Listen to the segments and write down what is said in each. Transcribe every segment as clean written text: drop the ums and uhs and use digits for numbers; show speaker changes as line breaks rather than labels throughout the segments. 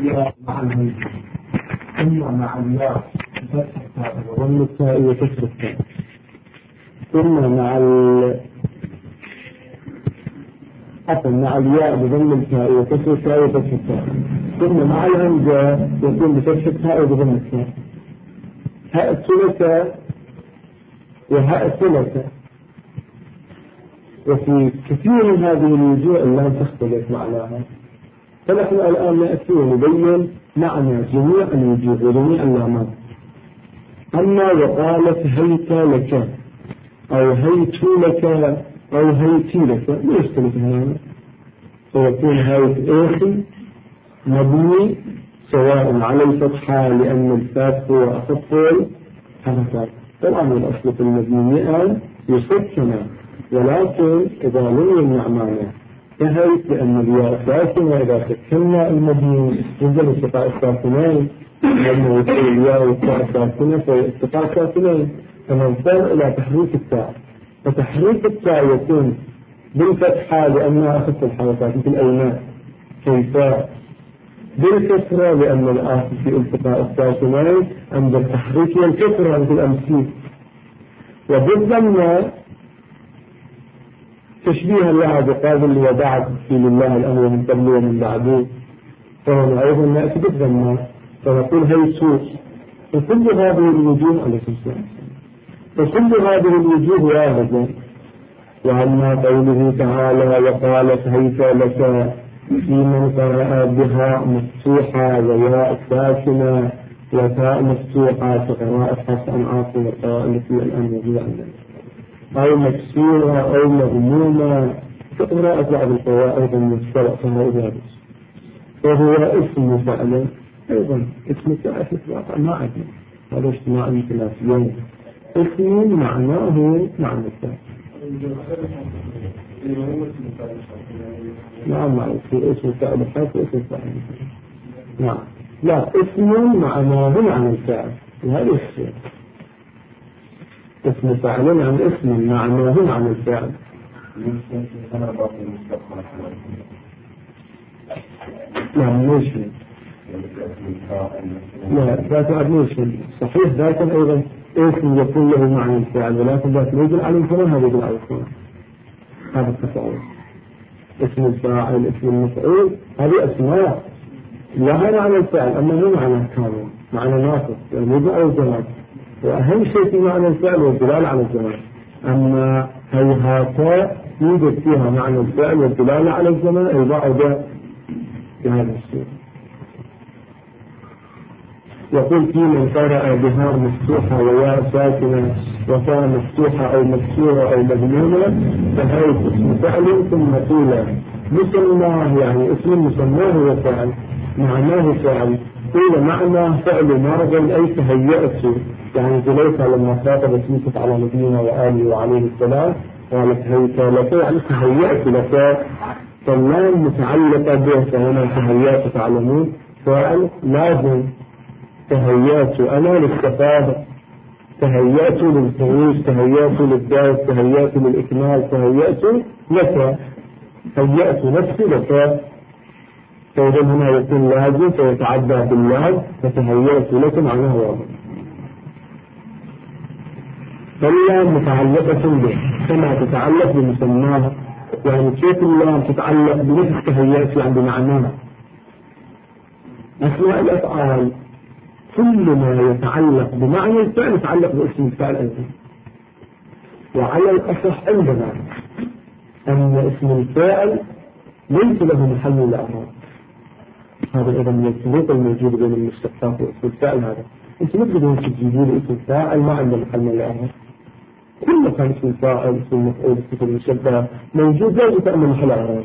الياء مع الهمزة ثم مع الياء بفتح التاء وضم التاء وكسر التاء ثم مع الياء بضم التاء وكسر التاء وفتح التاء ثم مع الهمزة يكون بفتح التاء وضم التاء هاء الثلاثة وهاء الثلاثة. وفي كثير من هذه الوجوه لا تختلف معناها، فنحن الآن نأتي ونبين معنى جميع الوجوه وجميع اللامات. أما وقالت هيت لك أو هيت لك أو هيتي لك لا يختلف هذا، فيكون هيت آخر مبني سواء على الفتحة لأن الفاء هو أخف الحركات. طبعا الأصل في المبنيان يسكن، ولكن إذا لم يمنع معناه فهيت لأن الياء ساكنة إذا سكننا المبني ينزل التقاء الساكنين، لأنه يكون الياء والتاء ساكنة فالتقاء ساكنين، فننظر إلى تحريك التاء، فتحريك التاء يكون بالفتحة لأنها أخف الحركات مثل أيناء كيفاء، بالكسرة لأن الآخر في التقاء الساكنين عند التحريك والكسرة مثل أمثيل، وبالضمة تشبيها لها بقابل وبعد في لله الأمر من قبل ومن بعده، فهو أيضا نأتي بالضمة فنقول هيسوس. وكل هذه الوجوه على الإسلام، وكل هذه الوجوه واحدة. وأما قوله تعالى وقالت هيت لك في من قرأ بها مفتوحة وياء ساكنة وتاء مفتوحة كقراءة حفص عن عاصم وقراءة في الآن موجودة عندنا، أو مكسورة أو مغمومة كقراءة بعض القواعد المشتركة فهو جالس، وهو اسم فعلا أيضا اسم فعل إطلاقا ما عندنا هذا اجتماع ثلاثيين، اسم معناه معنى الفعل. نعم في اسم فعل حرف واسم فعل. نعم لا اسم معناه معنى الفعل وهذا الشيء اسم فعل عن اسم معناه معنى الفعل. لا ماشي لا ذات ماشي صحيح ذات أيضا اسم يكون له معنى الفعل، ولكن ذات لا يدل على الفعل هذا يدل على الفعل. هذا التفاعل اسم الفاعل اسم المفعول هذه أسماء لها معنى الفعل أما مو معنى كامل، معنى ناقص يعني يدل على الجمال، وأهم شيء في معنى الفعل والدلالة على الجمال. أما هيهات يوجد فيها معنى الفعل والدلالة على الجمال أي بعد بهذا الشيء. يقول في من قرأ بها مفتوحة وياء ساكنة وتاء مفتوحة أو مكسورة أو مجنونة فهي اسم فعل ثم قيل مسماه يعني اسم مسماه وفعل معناه فعل، قيل معناه فعل ماضي أي تهيأت، يعني زليخة لما خاطبت يوسف على نبينا وآله وعليه السلام قالت هيت لك يعني تهيأت لك، فاللام متعلقة به فهنا تهيأت تعلمون فعل لازم تهيأت أنا للسفادة، تهيأت للخروج، تهيأت للدرس، تهيأت للإكمال، تهيأت لك، هيأت نفسي لك، فإذا هنا يكون لازم فيتعدى بالله فتهيأت لك معناه واضح. فاللام متعلقة به كما تتعلق بمسماها، يعني كيف اللام تتعلق بنفس تهيأت يعني بمعناها. أسماء الأفعال كل ما يتعلق بمعنى الفعل يتعلق باسم الفعل أيضا، وعلى الأصح عندنا أن اسم الفاعل ليس له محل الإعراب، هذا أيضا من الفروق الموجودة بين المشتقات واسم الفاعل. هذا أنت ما تقدرون تجيبون اسم الفاعل ما عنده محل الإعراب، كل مكان اسم الفاعل اسم المفعول اسم المشبه موجود لا يكون عنده محل إعراب،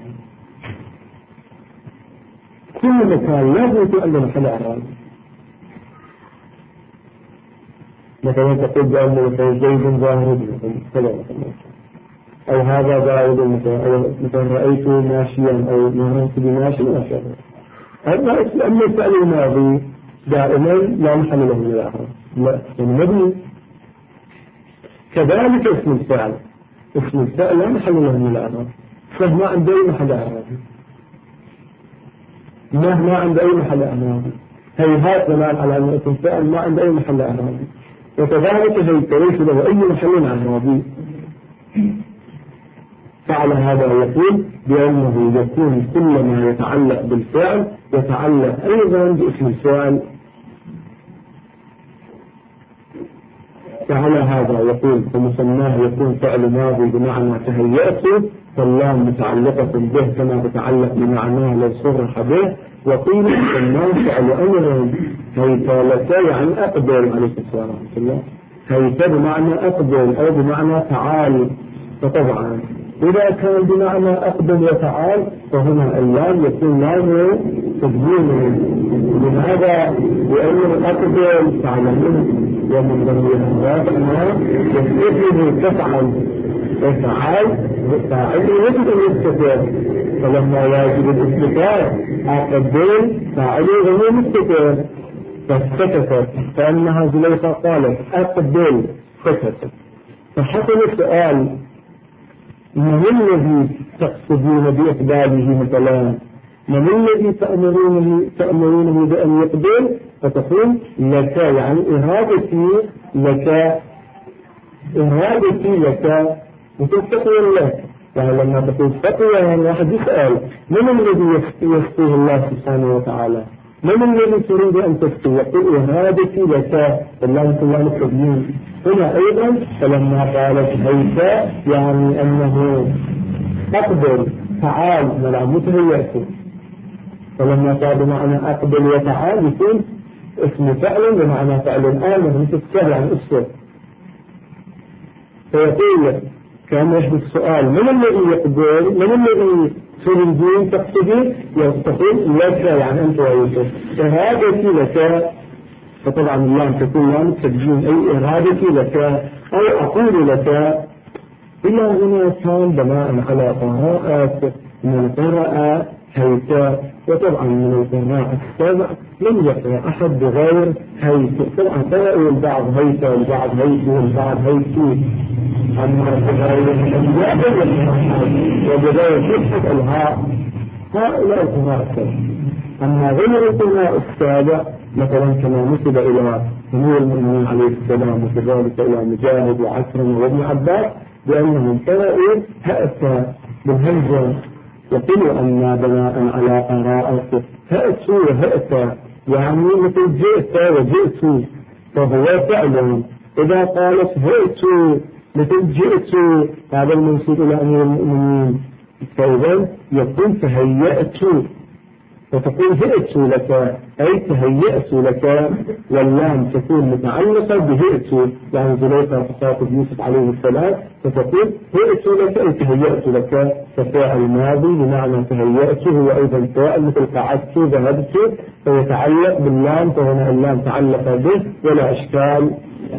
كل مكان لازم يكون عنده محل إعراب. مثلا تقول بأنه زيد ظاهر كذا أو هذا زائد مثلا رأيت ماشيا أو مررت بماشي وهكذا. أما الفعل الماضي دائما لا محل له من الإعراب، لا يعني مبني. كذلك اسم الفعل لا محل له من الإعراب، فما عنده محل إعراب. ما عند أي محل إعرابي. هيهات دلال على أن اسم فاعل ما عند أي محل إعرابي، وكذلك هيت ليس له أي محل إعرابي. فعلى هذا يقول بأنه يكون كل ما يتعلق بالفعل يتعلق أيضا باسم الفاعل. فعلى هذا يقول فمسماه يكون فعل ماضي بمعنى تهيأته، فاللام متعلقة به كما تتعلق بمعناه لو صرح به. وقيل مسماه فعل أمر، هيت لك يعني أقبل عليه الصلاة والسلام، هيت بمعنى أقبل أو بمعنى تعال. فطبعا إذا كان بمعنى أقبل وتعال فهنا اللام يكون لام تبيين. لماذا؟ لأنه أقبل تعلمون ومن ضمنها ما يستفيد تفعل وتعال فاعله يجب أن يستفيد، فلما يجب الاستفاد أقبل فاعله غير مستفيد فسكتت، فإنها زليخة قالت أقبل سكتت. فحصل السؤال من الذي تقصدون بإقباله مثلا؟ من الذي تأمرونه بأن يقبل؟ فتقول لك يعني إرادتي لك وتستقي لك. يعني لما تقول تقوى يعني واحد يسأل من الذي يسقيه الله سبحانه وتعالى؟ من الذي تريد أن تسقي؟ يقول إرادتي لك الله سبحانه وتعالى. هنا أيضا فلما قالت هيك يعني أنه أقبل تعال ملعبوته هيئته، فلما قال بمعنى أقبل وتعال يكون اسم فعل بمعنى فعل آمر مثل السهل عن أسر. فيقول كان يحدث السؤال من الذي يقبل؟ من الذي تريدين تقصدين؟ يستقيم لك يعني أنت ويوسف إرادتي لك. فطبعا اللام تكون لام تبجين أي إرادتي لك أو أقول لك. إلا هنا كان بناء على قراءة من قرأ هيت، وطبعا من القراءة السابع لم يقرأ أحد بغير هيت. طبعا قرأوا البعض هيت والبعض هيت والبعض هيت، أما وبداية فتحة الهاء هؤلاء القراء السابع. أما غير القراء السابع مثلا كما نسب إلى أمير المؤمنين عليه السلام وكذلك إلى مجاهد وعكرمة وابن عباس بأنهم قرأوا هأت بالهمزة، يقولوا أن بناء على قراءة هأت وهأت يعني مثل جئت وجئت فهو فعل. إذا قالت هأت مثل جئت هذا المنسوب إلى أمير المؤمنين فإذا يكون تهيأت، فتقول هئت لك أي تهيأت لك، واللام تكون متعلقة بهئت يعني زليخة تخاطب يوسف عليه السلام، فتقول هئت لك أي تهيأت لك. ففاعل ماضي بمعنى تهيأت هو أيضا فاعل مثل قعدت ذهبت فيتعلق باللام، فهنا اللام تعلق به ولا إشكال.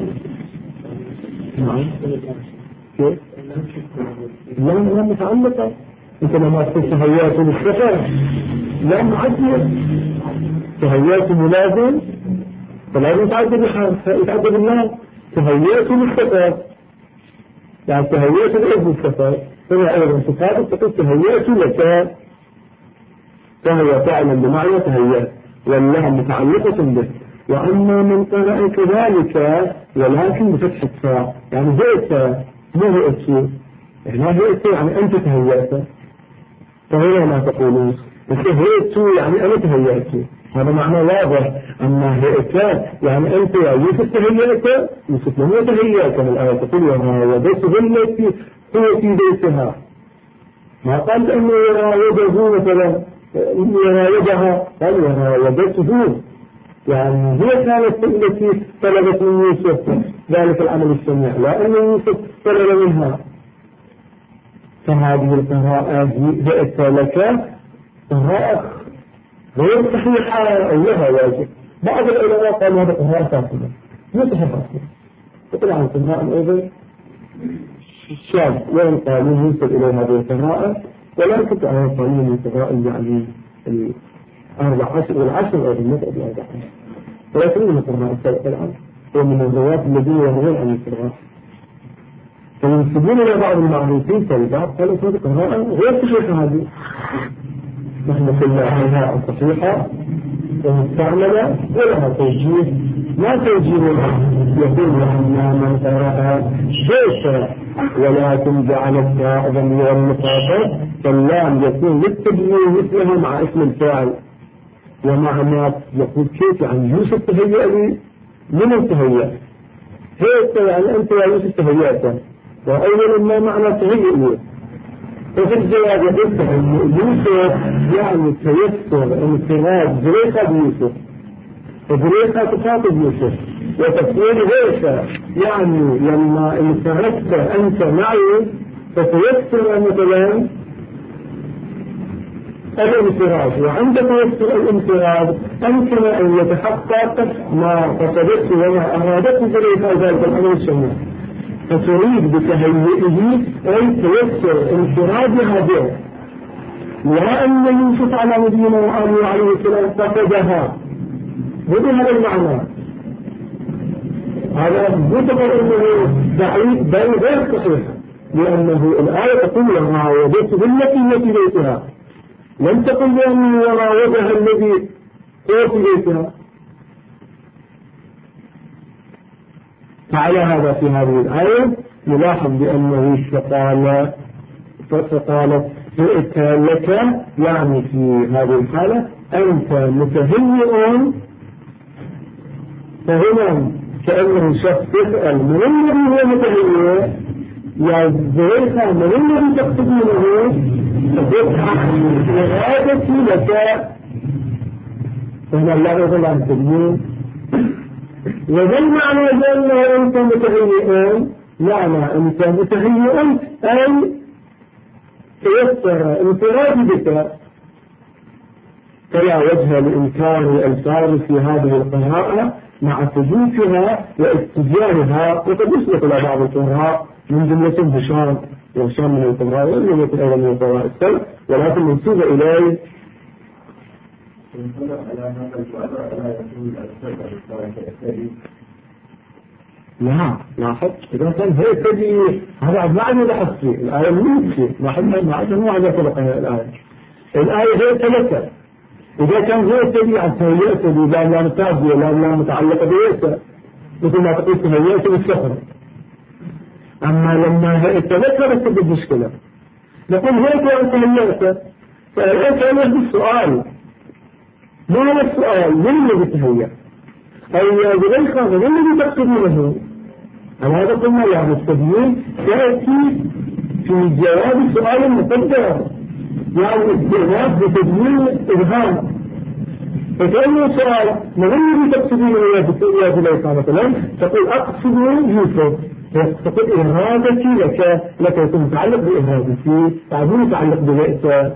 نعم كيف؟ اللام متعلقة. أنت لما تقول تهيأت للسفر لا معدل، تهيأت ملازم فلازم يتعدى بالله. تهيأت للسفر يعني تهيأت لأجل السفر، فهي أيضا تخاطب تقول تهيأت لك، فهي فعلا بمعنى تهيأت والله متعلقة به. وأما من قرأ كذلك ولكن بفتح التاء يعني هئت مو هئت، هنا هئت يعني أنت تهيأت، فهنا ما تقولون هئت يعني أنا تهيأت، هذا معنى واضح. أما هئت يعني أنت يا يوسف تهيأت، يوسف لم يتهيأت من الآية تقول وراودته التي هو في بيتها، ما قال أنه يراوده مثلا يراودها، قال وراودته يعني هي كانت التي طلبت من يوسف ذلك العمل السميع لا أن يوسف طلب منها. فهذه القراءة هئت لك قراءة غير صحيحة أو لها واجب. بعض العلماء قالوا هذا قراءة فاسدة مو صحيح أصلا، وطبعا القراءة أيضا الشاذ وإن قالوا ينسب إلى هذه القراءة، ولكن تعالى قالوا من قراءة يعني 14 والعشر أو المتعب 14، ولكن من القراءة السابقة الآن ومن الرواة الذين يروون عن القراءة فينسبون إلى بعض المعروفين فالبعض قالوا هذه قراءة غير صحيحة هذه. نحن قلنا عنها صحيحة ومستعملة ولها توجيه، ما توجيهها يقول عنا من قرأ شيشة ولكن جعلتها ضمير المخاطب فاللام يكون للتبيين مثلها مع اسم الفاعل، ومعنى يقول كيف يعني يوسف تهيأ لي، من تهيأ هيك يعني أنت يا يوسف تهيأت، وأول ما معنى تهيأ لي. وفي الجواب يقول يوسف يعني تيسر انفراد زليخة بيوسف، زليخة تخاطب يوسف، وتقول ليس يعني لما انفردت أنت معي فتيسر مثلا الانفراد، وعند تيسر الانفراد أمكن أن يتحقق ما قصدته وما أرادته زليخة ذلك الأمر الشمال، فتريد بتهيئه أن تيسر انفرادها به، وأن يوسف على نبينا وآله عليه السلام فقدها بهذا المعنى. هذا يعتبر أنه بعيد بل غير صحيح، لأنه الآية تقول وراودته بالتي في بيتها، لم تقل بأنه وراودها الذي هو في بيتها. فعلى هذا في هذه الآية نلاحظ بأنه فقالت جئت لك، يعني في هذه الحالة أنت متهيئ، فهنا كأنه شخص يسأل من الذي هو متهيئ يا زليخة، من الذي تقصدونه؟ فتبحث إرادتي لك، فهنا الله يقول عن التبيين. وذا المعنى بأنه أنت متهيئ، معنى أنت متهيئ أي تيسر انفراد بك، فلا وجه لإنكار الألفاظ في هذه القراءة مع ثبوتها واتجاهها، وقد يثبت إلى بعض القراء من جملة هشام، وهشام من القراء ولم يكن أيضا من القراء السلف، ولكن منسوب إليه. لا لاحظ إذا كان هيك تجي هذا معنى لحظي الآية ممكن لاحظنا مو على طريقة الآية هيك لك، إذا كان هيك تجي عن تهيئته لا متابعة لا متعلقة بيته، مثل ما تقول تهيئته بالسفر. أما لما هيك لك بتسبب مشكلة، نقول هيك يا تهيئته، فهيك أنا بالسؤال ما هو السؤال؟ من الذي تهيأ؟ أي زليخة من الذي تقصدونه؟ هذا قلنا يعني التبيين يأتي في جواب سؤال مقدر، يعني استئناف بتبيين إبهام. فكأنه سؤال من الذي تقصدونه يا زليخة مثلا؟ تقول أقصد يوسف، تقول إرادتي لك يكون متعلق بإرادتي، يعني متعلق ببئسة.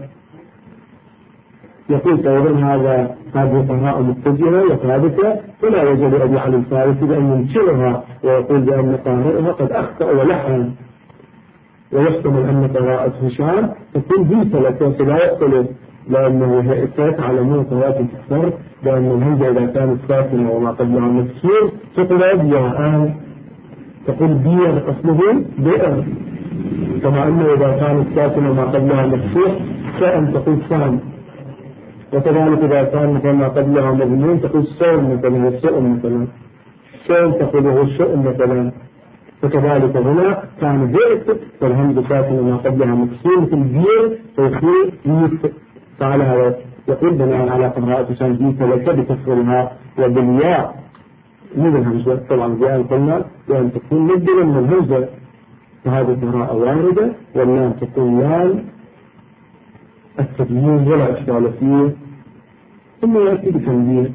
يقول فإذا هذه قراءة متجهة وثابتة، فلا وجه لأبي علي الفارسي بأن ينشرها ويقول بأن قارئها قد أخطأ ولحن، ويحتمل أن قراءة هشام تكون بيسلة فلا يختلف، لأنه تعلمون قراءة الكسر بأن الهمزة إذا كانت ساكنة وما قبلها مكسور تقلب ياءان، تقول بير أصله بئر، كما أنه إذا كانت ساكنة وما قبلها مكسور فأن تقول سام، وكذلك إذا كان مثلا ما قبلها مضمون تقول سوم مثلا، السؤم مثلا، سوم تقوله الشؤم مثلا. فكذلك هنا كان بئت والهمزة ساكنة ما قبلها مكسور مثل بير فيصير بيت، فعلى هذا يقول بناء على قراءة شمسية لك بكسرها وبالياء من الهمزة، طبعا بيان قلنا بأن تكون مبدلا من الهمزة، فهذه قراءة واردة، واللام تكون لام التبيين ولا إشكال فيه، ثم يأتي بتنبيه.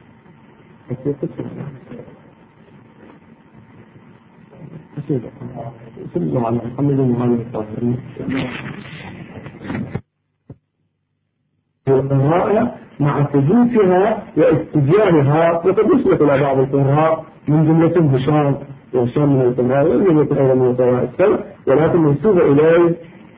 صلى الله على محمد وعلى الطاهرين. القراءة مع ثبوتها واتجاهها، وقد يثبت إلى بعض القراء من جملة هشام، وهشام من القراء ولم يكن أيضا من القراء السلف، ولكن منسوب إليه.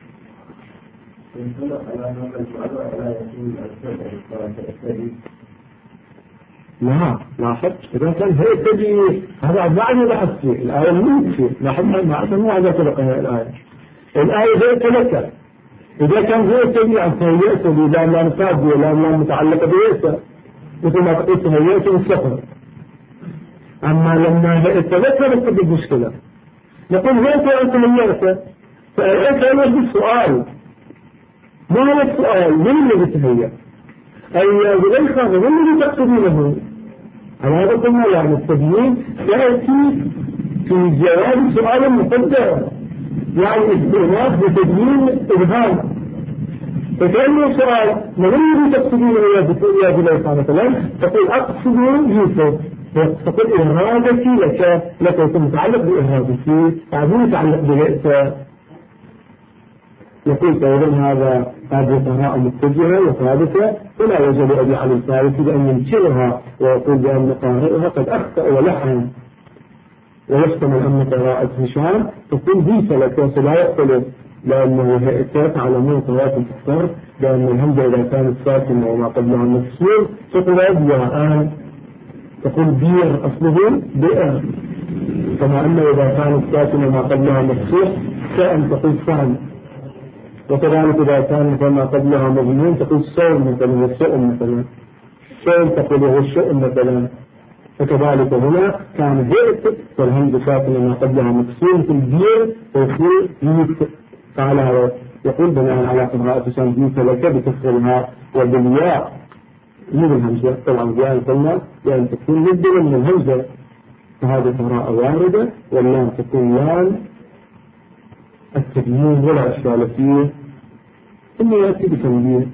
لا لاحظ إذا كان هيك تجي هذا معنى لحظي، الآية ممكن لاحظنا معنى مو على طريقة الآية هيك لك، إذا كان هو تبيع تهيئته بلام لام تابية لام متعلقة بيسا مثل ما تقول تهيئته بالسفر. أما لما تذكر تبقى المشكلة نقول هيك أنت تهيئته فأنت أول بالسؤال ما هو السؤال من اللي بتهيئ أي بغير خاطر من اللي تقصدينه على هذا قلنا يعني التبيين يأتي في جواب سؤال مقدر يعني استئناف بتبيين إبهام فكأنه سؤال من اللي تقصدينه يا بليخان مثلا تقول أقصد يوسف تقول إرادتي لك يكون متعلق بإرادتي يعني متعلق برئسة يقول فإذا هذه قراءة متجهة وثابتة فلا يجب أبي علي الثالث بأن ينشرها ويقول بأن قارئها قد أخطأ ولحن ويحتمل أن قراءة هشام تكون دي سلكة لا يختلف لأنه هئتات على من قراءة الكفر بأن الهمزة إذا كانت ساكنة وما قبلها مكسور تقول الآن تقول بير أصله بئر كما أنه إذا كانت ساكنة وما قبلها مكسور كأن تقول فهم وكذلك إذا كان فما قبلها مضمون تقول صوم مثلا والشؤم مثلا صوم تقول هو الشؤم مثلا فكذلك هنا كان بئت والهمز ساكنة ما قبلها مكسور مثل بير ويقول يوت فعلى يقول بناء على قراءة سنجيك لك بكسرها وبالياء من الهمزة طبعا جاء قلنا لأن تكون مبدلا من الهمزة فهذه قراءة واردة واللام تكون لام التبيين ولا إشكال فيه ثم يأتي بتنبيه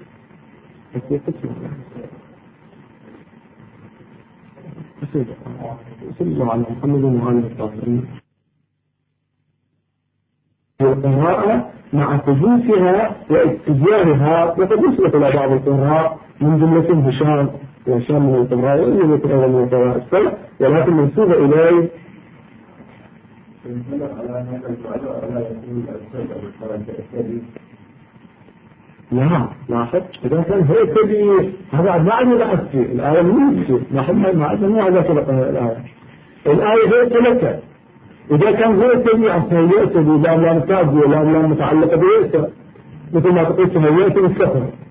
صلى الله على محمد وعلى الطاهرين. القراءة مع حدوثها واتجاهها وقد وصلت إلى بعض القراء من جملة هشام وهشام من القراء وإنه أيضا من القراء السبع ولكن منسوبة إليه لا لاحظ إذا كان هيك هذا معنى لا أسفي الآية من يسفي ما أسمع هذا الآية هيك لك إذا كان هو تبيع تهيئته بلام لام تابية لام متعلقة بيسا مثل ما تقول تهيئته بالسفر